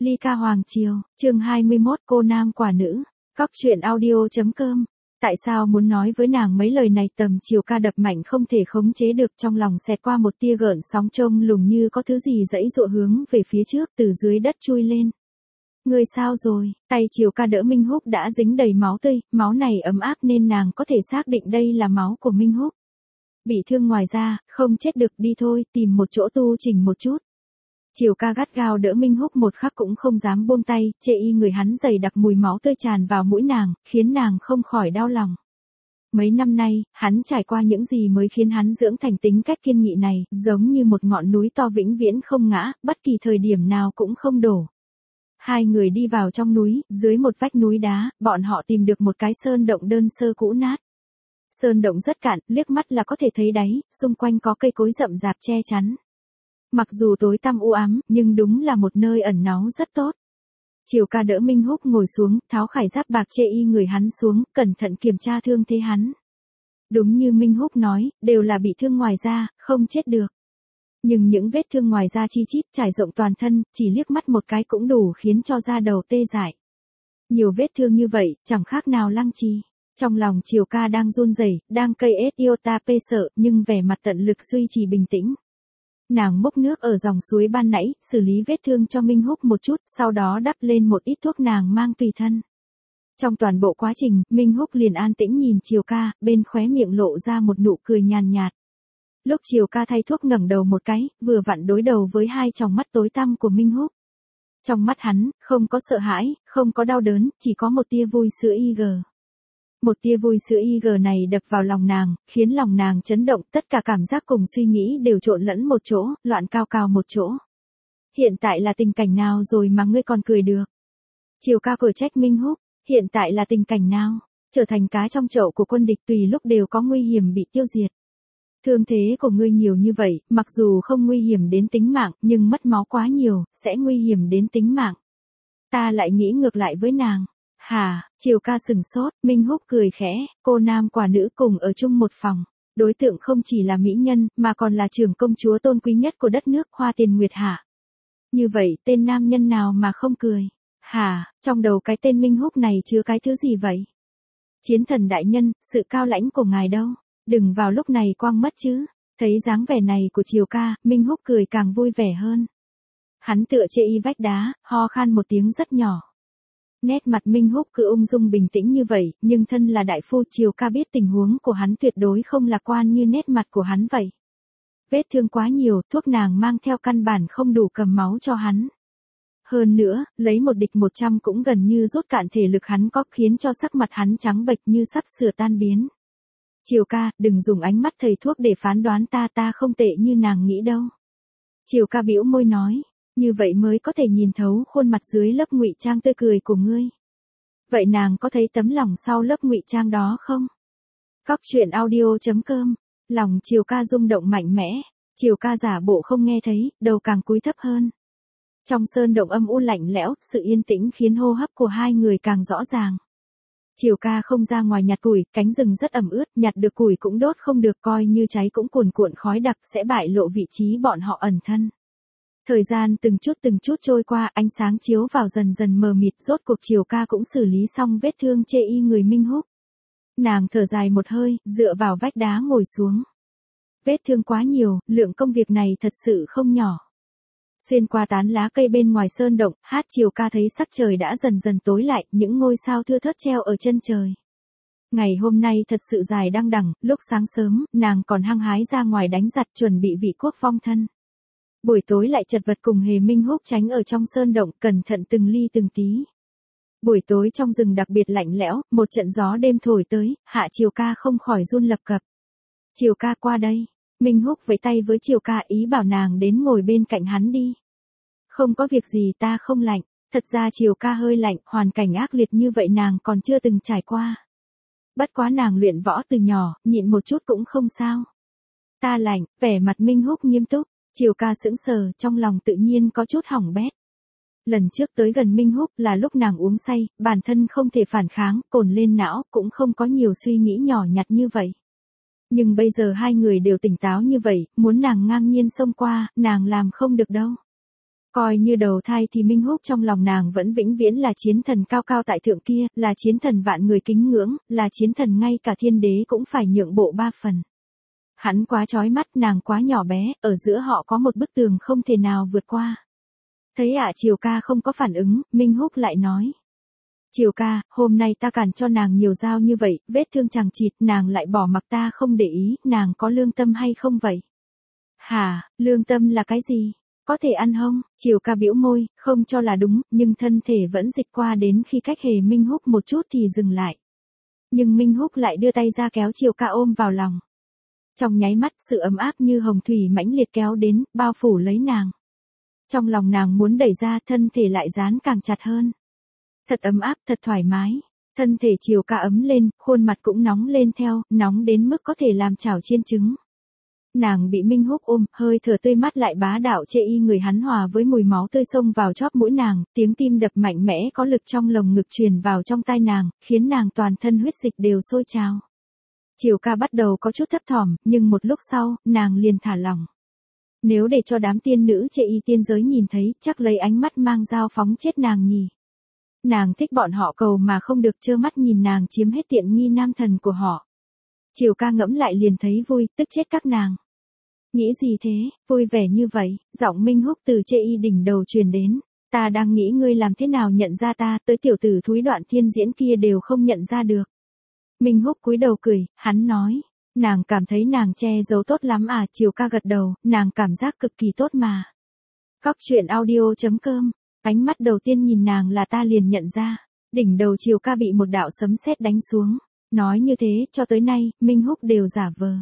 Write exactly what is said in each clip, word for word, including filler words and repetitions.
Ly ca hoàng triều, chương hai mươi mốt cô nam quả nữ, Cóc truyện audio.com. Tại sao muốn nói với nàng mấy lời này? Tầm chiều ca đập mạnh không thể khống chế được, trong lòng xẹt qua một tia gợn sóng trông lùng như có thứ gì dãy dụa hướng về phía trước từ dưới đất chui lên. Người sao rồi? Tay chiều ca đỡ Minh Húc đã dính đầy máu tươi, máu này ấm áp nên nàng có thể xác định đây là máu của Minh Húc. Bị thương ngoài ra, không chết được, đi thôi, tìm một chỗ tu chỉnh một chút. Chiều ca gắt gao đỡ Minh Húc một khắc cũng không dám buông tay, chê y người hắn dày đặc mùi máu tươi tràn vào mũi nàng, khiến nàng không khỏi đau lòng. Mấy năm nay, hắn trải qua những gì mới khiến hắn dưỡng thành tính cách kiên nghị này, giống như một ngọn núi to vĩnh viễn không ngã, bất kỳ thời điểm nào cũng không đổ. Hai người đi vào trong núi, dưới một vách núi đá, bọn họ tìm được một cái sơn động đơn sơ cũ nát. Sơn động rất cạn, liếc mắt là có thể thấy đáy, xung quanh có cây cối rậm rạp che chắn. Mặc dù tối tăm u ám, nhưng đúng là một nơi ẩn náu rất tốt. Chiều ca đỡ Minh Húc ngồi xuống, tháo khải giáp bạc chê y người hắn xuống, cẩn thận kiểm tra thương thế hắn. Đúng như Minh Húc nói, đều là bị thương ngoài da, không chết được. Nhưng những vết thương ngoài da chi chít trải rộng toàn thân, chỉ liếc mắt một cái cũng đủ khiến cho da đầu tê dại. Nhiều vết thương như vậy, chẳng khác nào lăng trì. Trong lòng Chiều ca đang run rẩy, đang cây ết iota pê sợ, nhưng vẻ mặt tận lực duy trì bình tĩnh. Nàng múc nước ở dòng suối ban nãy, xử lý vết thương cho Minh Húc một chút, sau đó đắp lên một ít thuốc nàng mang tùy thân. Trong toàn bộ quá trình, Minh Húc liền an tĩnh nhìn Chiều ca, bên khóe miệng lộ ra một nụ cười nhàn nhạt. Lúc Chiều ca thay thuốc ngẩng đầu một cái, vừa vặn đối đầu với hai tròng mắt tối tăm của Minh Húc. Trong mắt hắn, không có sợ hãi, không có đau đớn, chỉ có một tia vui sữa y gờ. Một tia vui sữa y gờ này đập vào lòng nàng, khiến lòng nàng chấn động, tất cả cảm giác cùng suy nghĩ đều trộn lẫn một chỗ, loạn cao cao một chỗ. Hiện tại là tình cảnh nào rồi mà ngươi còn cười được? Chiều ca cửa trách Minh Húc, hiện tại là tình cảnh nào? Trở thành cá trong chậu của quân địch tùy lúc đều có nguy hiểm bị tiêu diệt. Thương thế của ngươi nhiều như vậy, mặc dù không nguy hiểm đến tính mạng, nhưng mất máu quá nhiều, sẽ nguy hiểm đến tính mạng. Ta lại nghĩ ngược lại với nàng. Hả, Chiều ca sừng sốt, Minh Húc cười khẽ, cô nam quả nữ cùng ở chung một phòng. Đối tượng không chỉ là mỹ nhân, mà còn là trưởng công chúa tôn quý nhất của đất nước Hoa Tiền Nguyệt Hạ. Như vậy, tên nam nhân nào mà không cười? Hả, trong đầu cái tên Minh Húc này chứa cái thứ gì vậy? Chiến thần đại nhân, sự cao lãnh của ngài đâu? Đừng vào lúc này quang mất chứ. Thấy dáng vẻ này của Chiều ca, Minh Húc cười càng vui vẻ hơn. Hắn tựa chê y vách đá, ho khan một tiếng rất nhỏ. Nét mặt Minh Húc cứ ung dung bình tĩnh như vậy, nhưng thân là đại phu Chiều ca biết tình huống của hắn tuyệt đối không lạc quan như nét mặt của hắn vậy. Vết thương quá nhiều, thuốc nàng mang theo căn bản không đủ cầm máu cho hắn. Hơn nữa, lấy một địch một trăm cũng gần như rút cạn thể lực hắn có, khiến cho sắc mặt hắn trắng bệch như sắp sửa tan biến. Chiều ca, đừng dùng ánh mắt thầy thuốc để phán đoán ta, ta không tệ như nàng nghĩ đâu. Chiều ca bĩu môi nói. Như vậy mới có thể nhìn thấu khuôn mặt dưới lớp ngụy trang tươi cười của ngươi. Vậy nàng có thấy tấm lòng sau lớp ngụy trang đó không? Cóc truyện audio.com. Lòng Chiều ca rung động mạnh mẽ. Chiều ca giả bộ không nghe thấy, đầu càng cúi thấp hơn. Trong sơn động âm u lạnh lẽo, sự yên tĩnh khiến hô hấp của hai người càng rõ ràng. Chiều ca không ra ngoài nhặt củi, cánh rừng rất ẩm ướt, nhặt được củi cũng đốt không được, coi như cháy cũng cuồn cuộn khói đặc, sẽ bại lộ vị trí bọn họ ẩn thân. Thời gian từng chút từng chút trôi qua, ánh sáng chiếu vào dần dần mờ mịt, rốt cuộc Chiều ca cũng xử lý xong vết thương chê y người Minh Húc. Nàng thở dài một hơi, dựa vào vách đá ngồi xuống. Vết thương quá nhiều, lượng công việc này thật sự không nhỏ. Xuyên qua tán lá cây bên ngoài sơn động, hát Chiều ca thấy sắc trời đã dần dần tối lại, những ngôi sao thưa thớt treo ở chân trời. Ngày hôm nay thật sự dài đăng đẳng, lúc sáng sớm, nàng còn hăng hái ra ngoài đánh giặt chuẩn bị vị quốc vong thân. Buổi tối lại chật vật cùng Hề Minh Húc tránh ở trong sơn động, cẩn thận từng ly từng tí. Buổi tối trong rừng đặc biệt lạnh lẽo, một trận gió đêm thổi tới, hạ Chiều ca không khỏi run lập cập. Chiều ca qua đây. Minh Húc vẫy tay với Chiều ca ý bảo nàng đến ngồi bên cạnh hắn đi. Không có việc gì, ta không lạnh. Thật ra Chiều ca hơi lạnh, hoàn cảnh ác liệt như vậy nàng còn chưa từng trải qua. Bất quá nàng luyện võ từ nhỏ, nhịn một chút cũng không sao. Ta lạnh, vẻ mặt Minh Húc nghiêm túc. Chiều ca sững sờ, trong lòng tự nhiên có chút hỏng bét. Lần trước tới gần Minh Húc là lúc nàng uống say, bản thân không thể phản kháng, cồn lên não, cũng không có nhiều suy nghĩ nhỏ nhặt như vậy. Nhưng bây giờ hai người đều tỉnh táo như vậy, muốn nàng ngang nhiên xông qua, nàng làm không được đâu. Coi như đầu thai thì Minh Húc trong lòng nàng vẫn vĩnh viễn là chiến thần cao cao tại thượng kia, là chiến thần vạn người kính ngưỡng, là chiến thần ngay cả thiên đế cũng phải nhượng bộ ba phần. Hắn quá chói mắt, nàng quá nhỏ bé, ở giữa họ có một bức tường không thể nào vượt qua. Thấy ạ Triều ca không có phản ứng, Minh Húc lại nói. Triều ca, hôm nay ta cản cho nàng nhiều dao như vậy, vết thương chằng chịt, nàng lại bỏ mặc ta không để ý, nàng có lương tâm hay không vậy? Hả, lương tâm là cái gì? Có thể ăn không? Triều ca bĩu môi, không cho là đúng, nhưng thân thể vẫn dịch qua đến khi cách hề Minh Húc một chút thì dừng lại. Nhưng Minh Húc lại đưa tay ra kéo Triều ca ôm vào lòng. Trong nháy mắt sự ấm áp như hồng thủy mãnh liệt kéo đến, bao phủ lấy nàng. Trong lòng nàng muốn đẩy ra, thân thể lại dán càng chặt hơn. Thật ấm áp, thật thoải mái. Thân thể Triều ca ấm lên, khuôn mặt cũng nóng lên theo, nóng đến mức có thể làm chảo chiên trứng. Nàng bị Minh Húc ôm, hơi thở tươi mát lại bá đạo chê y người hắn hòa với mùi máu tươi xông vào chóp mũi nàng, tiếng tim đập mạnh mẽ có lực trong lồng ngực truyền vào trong tai nàng, khiến nàng toàn thân huyết dịch đều sôi trào. Triều ca bắt đầu có chút thấp thỏm, nhưng một lúc sau, nàng liền thả lỏng. Nếu để cho đám tiên nữ chê y tiên giới nhìn thấy, chắc lấy ánh mắt mang dao phóng chết nàng nhỉ. Nàng thích bọn họ cầu mà không được trơ mắt nhìn nàng chiếm hết tiện nghi nam thần của họ. Triều ca ngẫm lại liền thấy vui, tức chết các nàng. Nghĩ gì thế, vui vẻ như vậy, giọng Minh Húc từ chê y đỉnh đầu truyền đến. Ta đang nghĩ ngươi làm thế nào nhận ra ta, tới tiểu tử thúi Đoạn Thiên Diễn kia đều không nhận ra được. Minh Húc cúi đầu cười, hắn nói. Nàng cảm thấy nàng che giấu tốt lắm à, Triều ca gật đầu, nàng cảm giác cực kỳ tốt mà. Cóc truyện audio chấm com, ánh mắt đầu tiên nhìn nàng là ta liền nhận ra. Đỉnh đầu Triều ca bị một đạo sấm sét đánh xuống. Nói như thế, cho tới nay, Minh Húc đều giả vờ.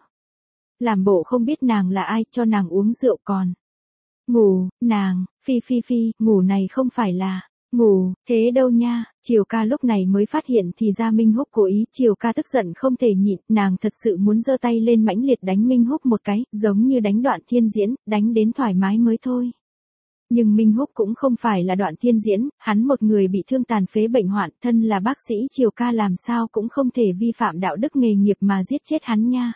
Làm bộ không biết nàng là ai, cho nàng uống rượu còn. Ngủ, nàng, phi phi phi, ngủ này không phải là, ngủ, thế đâu nha, Triều ca lúc này mới phát hiện thì ra Minh Húc cố ý, Triều ca tức giận không thể nhịn, nàng thật sự muốn giơ tay lên mãnh liệt đánh Minh Húc một cái, giống như đánh Đoạn Thiên Diễn, đánh đến thoải mái mới thôi. Nhưng Minh Húc cũng không phải là Đoạn Thiên Diễn, hắn một người bị thương tàn phế bệnh hoạn, thân là bác sĩ Triều ca làm sao cũng không thể vi phạm đạo đức nghề nghiệp mà giết chết hắn nha.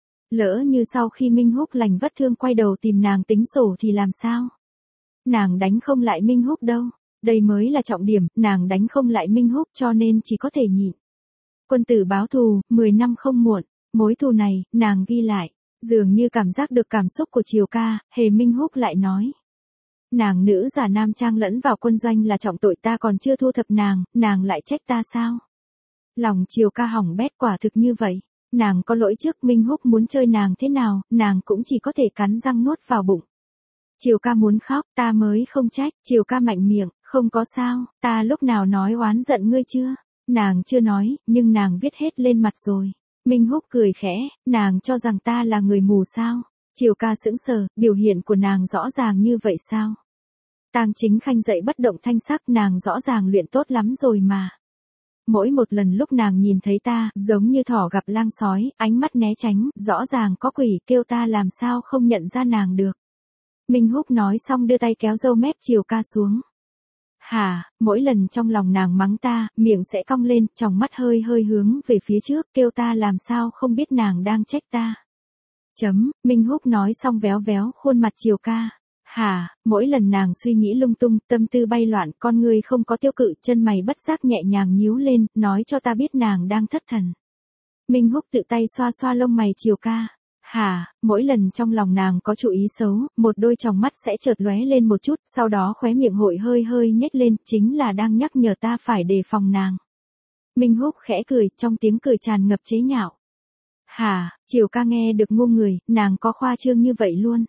Lỡ như sau khi Minh Húc lành vết thương quay đầu tìm nàng tính sổ thì làm sao? Nàng đánh không lại Minh Húc đâu, đây mới là trọng điểm, nàng đánh không lại Minh Húc cho nên chỉ có thể nhịn. Quân tử báo thù, mười năm không muộn, mối thù này, nàng ghi lại, dường như cảm giác được cảm xúc của Triều ca, hề Minh Húc lại nói. Nàng nữ giả nam trang lẫn vào quân doanh là trọng tội, ta còn chưa thu thập nàng, nàng lại trách ta sao? Lòng Triều ca hỏng bét, quả thực như vậy. Nàng có lỗi trước, Minh Húc muốn chơi nàng thế nào, nàng cũng chỉ có thể cắn răng nuốt vào bụng. Triều ca muốn khóc, ta mới không trách, Triều ca mạnh miệng, không có sao, ta lúc nào nói oán giận ngươi chưa? Nàng chưa nói, nhưng nàng viết hết lên mặt rồi. Minh Húc cười khẽ, nàng cho rằng ta là người mù sao? Triều ca sững sờ, biểu hiện của nàng rõ ràng như vậy sao? Tang Chính Khanh dậy bất động thanh sắc, nàng rõ ràng luyện tốt lắm rồi mà. Mỗi một lần lúc nàng nhìn thấy ta, giống như thỏ gặp lang sói, ánh mắt né tránh, rõ ràng có quỷ, kêu ta làm sao không nhận ra nàng được. Minh Húc nói xong đưa tay kéo râu mép Triều ca xuống. Hả, mỗi lần trong lòng nàng mắng ta, miệng sẽ cong lên, tròng mắt hơi hơi hướng về phía trước, kêu ta làm sao không biết nàng đang trách ta. Chấm, Minh Húc nói xong véo véo khuôn mặt Triều ca. Hả, mỗi lần nàng suy nghĩ lung tung, tâm tư bay loạn, con người không có tiêu cự, chân mày bất giác nhẹ nhàng nhíu lên, nói cho ta biết nàng đang thất thần. Minh Húc tự tay xoa xoa lông mày Triều ca. Hả, mỗi lần trong lòng nàng có chủ ý xấu, một đôi tròng mắt sẽ chợt lóe lên một chút, sau đó khóe miệng hội hơi hơi nhếch lên, chính là đang nhắc nhở ta phải đề phòng nàng. Minh Húc khẽ cười, trong tiếng cười tràn ngập chế nhạo. Hả, Triều ca nghe được ngu người, nàng có khoa trương như vậy luôn.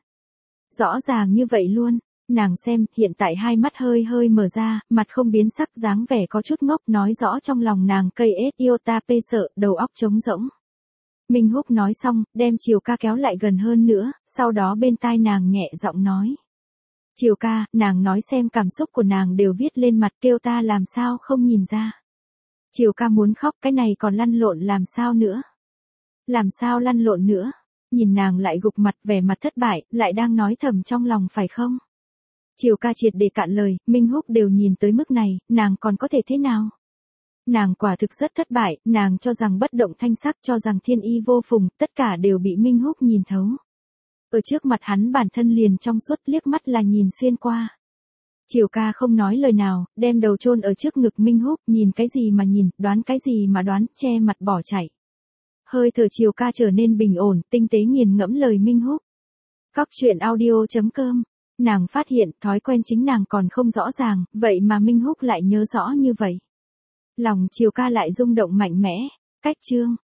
Rõ ràng như vậy luôn, nàng xem, hiện tại hai mắt hơi hơi mở ra, mặt không biến sắc, dáng vẻ có chút ngốc, nói rõ trong lòng nàng cây ết yêu ta pê sợ, đầu óc trống rỗng. Minh Húc nói xong, đem Triều ca kéo lại gần hơn nữa, sau đó bên tai nàng nhẹ giọng nói. Triều ca, nàng nói xem cảm xúc của nàng đều viết lên mặt, kêu ta làm sao không nhìn ra. Triều ca muốn khóc, cái này còn lăn lộn làm sao nữa? Làm sao lăn lộn nữa? Nhìn nàng lại gục mặt, vẻ mặt thất bại, lại đang nói thầm trong lòng phải không? Triều ca triệt để cạn lời, Minh Húc đều nhìn tới mức này, nàng còn có thể thế nào? Nàng quả thực rất thất bại, nàng cho rằng bất động thanh sắc, cho rằng thiên y vô phùng, tất cả đều bị Minh Húc nhìn thấu. Ở trước mặt hắn bản thân liền trong suốt, liếc mắt là nhìn xuyên qua. Chiều ca không nói lời nào, đem đầu chôn ở trước ngực Minh Húc, nhìn cái gì mà nhìn, đoán cái gì mà đoán, che mặt bỏ chạy. Hơi thở chiều ca trở nên bình ổn, tinh tế nghiền ngẫm lời Minh Húc. Cóc truyện audio chấm com. Nàng phát hiện thói quen chính nàng còn không rõ ràng, vậy mà Minh Húc lại nhớ rõ như vậy. Lòng chiều ca lại rung động mạnh mẽ. Cách chương.